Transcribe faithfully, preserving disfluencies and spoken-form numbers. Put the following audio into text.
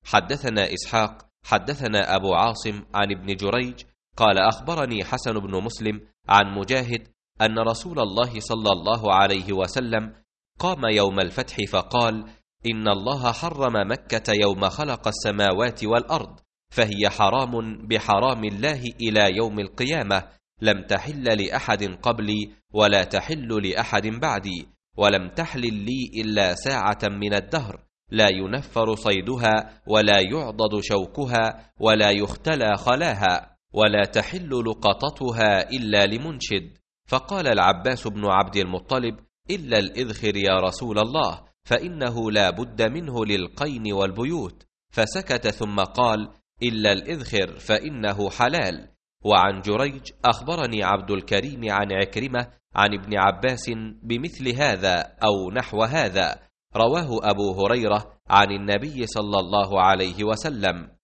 حدثنا إسحاق حدثنا أبو عاصم عن ابن جريج قال أخبرني حسن بن مسلم عن مجاهد أن رسول الله صلى الله عليه وسلم قام يوم الفتح فقال: إن الله حرم مكة يوم خلق السماوات والأرض، فهي حرام بحرام الله إلى يوم القيامة، لم تحل لأحد قبلي ولا تحل لأحد بعدي، ولم تحلل لي إلا ساعة من الدهر، لا ينفر صيدها ولا يعضد شوكها ولا يختلى خلاها، ولا تحل لقطتها إلا لمنشد. فقال العباس بن عبد المطلب: إلا الإذخر يا رسول الله، فإنه لا بد منه للقين والبيوت. فسكت ثم قال: إلا الإذخر فإنه حلال. وعن جريج أخبرني عبد الكريم عن عكرمة عن ابن عباس بمثل هذا أو نحو هذا، رواه أبو هريرة عن النبي صلى الله عليه وسلم.